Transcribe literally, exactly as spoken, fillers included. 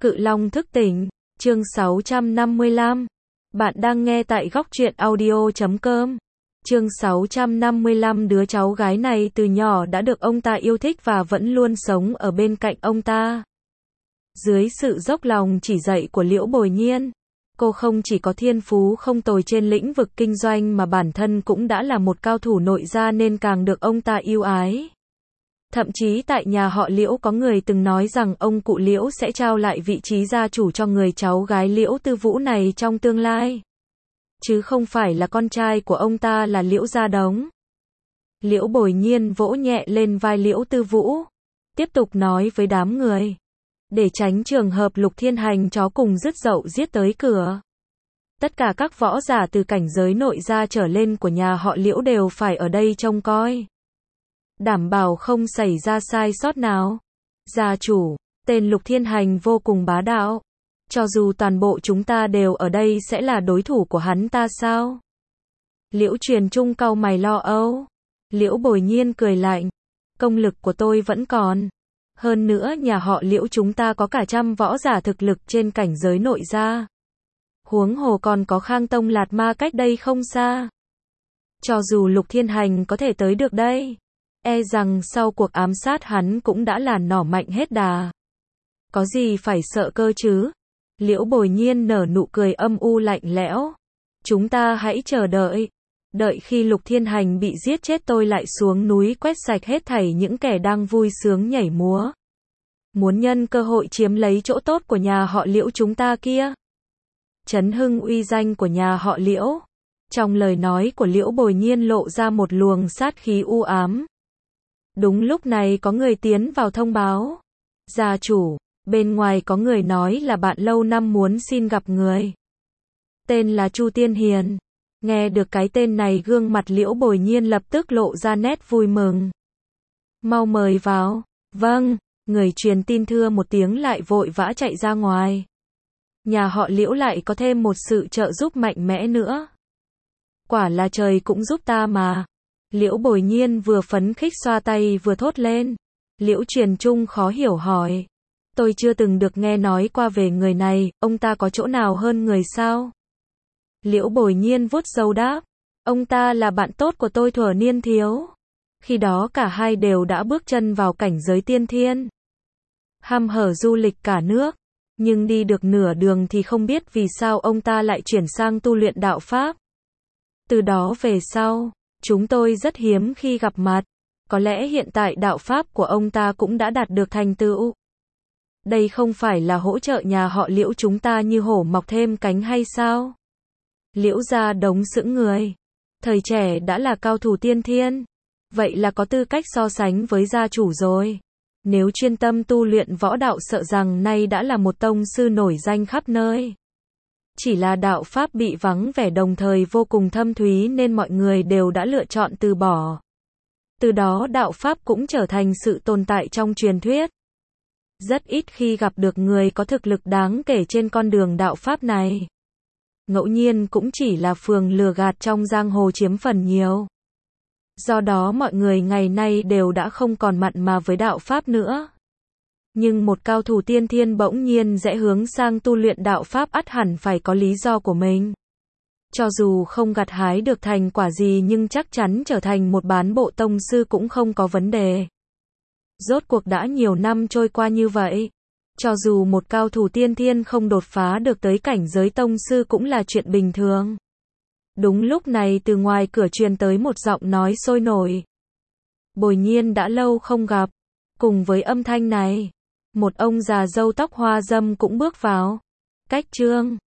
Cự Long thức tỉnh, chương sáu trăm năm mươi lăm. Bạn đang nghe tại góc truyện audio chấm com. Chương sáu trăm năm mươi lăm. Đứa cháu gái này từ nhỏ đã được ông ta yêu thích và vẫn luôn sống ở bên cạnh ông ta. Dưới sự dốc lòng chỉ dạy của Liễu Bồi Nhiên, cô không chỉ có thiên phú không tồi trên lĩnh vực kinh doanh mà bản thân cũng đã là một cao thủ nội gia nên càng được ông ta yêu ái. Thậm chí tại nhà họ Liễu có người từng nói rằng ông cụ Liễu sẽ trao lại vị trí gia chủ cho người cháu gái Liễu Tư Vũ này trong tương lai. Chứ không phải là con trai của ông ta là Liễu Gia Đống. Liễu Bồi Nhiên vỗ nhẹ lên vai Liễu Tư Vũ, tiếp tục nói với đám người. Để tránh trường hợp Lục Thiên Hành chó cùng rứt dậu giết tới cửa. Tất cả các võ giả từ cảnh giới nội gia trở lên của nhà họ Liễu đều phải ở đây trông coi. Đảm bảo không xảy ra sai sót nào. Gia chủ, tên Lục Thiên Hành vô cùng bá đạo. Cho dù toàn bộ chúng ta đều ở đây sẽ là đối thủ của hắn ta sao? Liễu Truyền Trung cau mày lo âu. Liễu Bồi Nhiên cười lạnh. Công lực của tôi vẫn còn. Hơn nữa nhà họ Liễu chúng ta có cả trăm võ giả thực lực trên cảnh giới nội gia. Huống hồ còn có Khang Tông Lạt Ma cách đây không xa. Cho dù Lục Thiên Hành có thể tới được đây, e rằng sau cuộc ám sát hắn cũng đã là nỏ mạnh hết đà. Có gì phải sợ cơ chứ? Liễu Bồi Nhiên nở nụ cười âm u lạnh lẽo. Chúng ta hãy chờ đợi. Đợi khi Lục Thiên Hành bị giết chết tôi lại xuống núi quét sạch hết thảy những kẻ đang vui sướng nhảy múa. Muốn nhân cơ hội chiếm lấy chỗ tốt của nhà họ Liễu chúng ta kia. Chấn hưng uy danh của nhà họ Liễu. Trong lời nói của Liễu Bồi Nhiên lộ ra một luồng sát khí u ám. Đúng lúc này có người tiến vào thông báo. Gia chủ, bên ngoài có người nói là bạn lâu năm muốn xin gặp người. Tên là Chu Tiên Hiền. Nghe được cái tên này gương mặt Liễu Bồi Nhiên lập tức lộ ra nét vui mừng. Mau mời vào. Vâng, người truyền tin thưa một tiếng lại vội vã chạy ra ngoài. Nhà họ Liễu lại có thêm một sự trợ giúp mạnh mẽ nữa. Quả là trời cũng giúp ta mà. Liễu Bồi Nhiên vừa phấn khích xoa tay vừa thốt lên. Liễu Truyền Trung khó hiểu hỏi. Tôi chưa từng được nghe nói qua về người này, ông ta có chỗ nào hơn người sao? Liễu Bồi Nhiên vuốt râu đáp. Ông ta là bạn tốt của tôi thuở niên thiếu. Khi đó cả hai đều đã bước chân vào cảnh giới tiên thiên. Hăm hở du lịch cả nước. Nhưng đi được nửa đường thì không biết vì sao ông ta lại chuyển sang tu luyện đạo Pháp. Từ đó về sau, chúng tôi rất hiếm khi gặp mặt. Có lẽ hiện tại đạo Pháp của ông ta cũng đã đạt được thành tựu. Đây không phải là hỗ trợ nhà họ Liễu chúng ta như hổ mọc thêm cánh hay sao? Liễu Gia Đống sững người. Thời trẻ đã là cao thủ tiên thiên. Vậy là có tư cách so sánh với gia chủ rồi. Nếu chuyên tâm tu luyện võ đạo sợ rằng nay đã là một tông sư nổi danh khắp nơi. Chỉ là đạo Pháp bị vắng vẻ đồng thời vô cùng thâm thúy nên mọi người đều đã lựa chọn từ bỏ. Từ đó đạo Pháp cũng trở thành sự tồn tại trong truyền thuyết. Rất ít khi gặp được người có thực lực đáng kể trên con đường đạo Pháp này. Ngẫu nhiên cũng chỉ là phường lừa gạt trong giang hồ chiếm phần nhiều. Do đó mọi người ngày nay đều đã không còn mặn mà với đạo Pháp nữa. Nhưng một cao thủ tiên thiên bỗng nhiên rẽ hướng sang tu luyện đạo Pháp ắt hẳn phải có lý do của mình. Cho dù không gặt hái được thành quả gì nhưng chắc chắn trở thành một bán bộ tông sư cũng không có vấn đề. Rốt cuộc đã nhiều năm trôi qua như vậy. Cho dù một cao thủ tiên thiên không đột phá được tới cảnh giới tông sư cũng là chuyện bình thường. Đúng lúc này từ ngoài cửa truyền tới một giọng nói sôi nổi. Bồi Nhiên đã lâu không gặp. Cùng với âm thanh này, một ông già râu tóc hoa râm cũng bước vào. Cách Trương,